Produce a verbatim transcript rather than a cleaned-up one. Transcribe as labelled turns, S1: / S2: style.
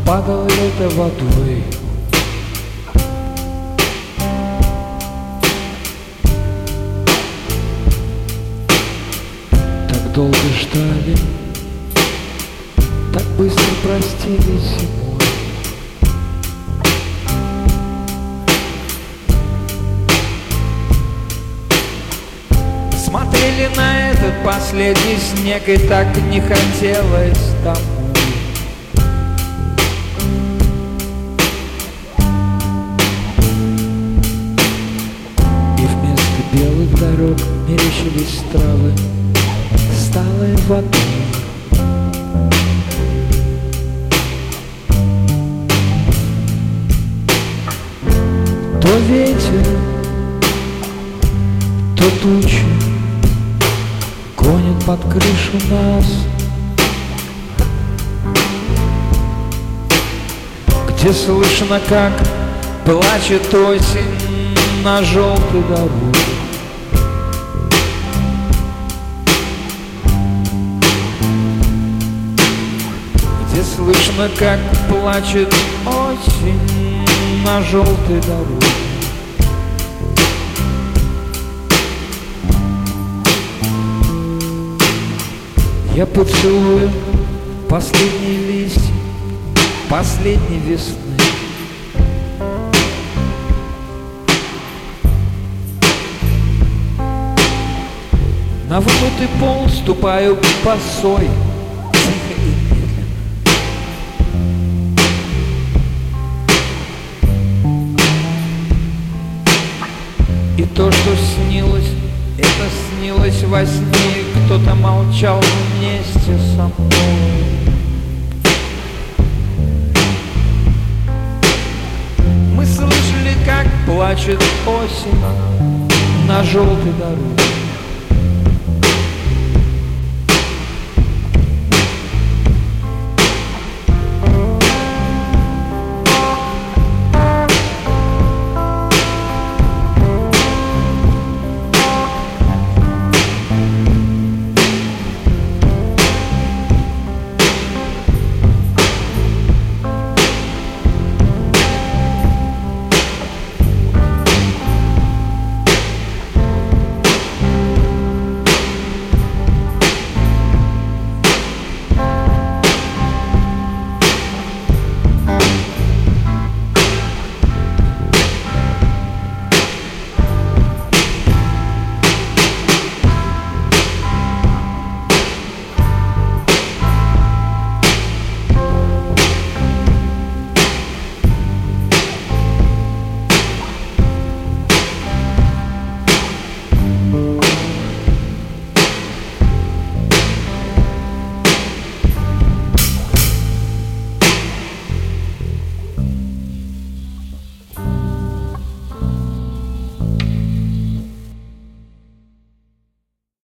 S1: падает водой. Так долго ждали, так быстро простились зимой. Смотрели на этот последний снег, и так не хотелось домой. И вместо белых дорог мерещились травы, сталой водой. То ветер, то тучи гонит под крышу нас, где слышно, как плачет осень на желтой дороге. Где слышно, как плачет осень на желтой дороге. Я поцелую последние листья последней весны. На вымытый пол ступаю босой, тихо и медленно. И то, что снилось, это снилось во сне. Кто-то молчал вместе со мной. Мы слышали, как плачет осень на желтой дороге.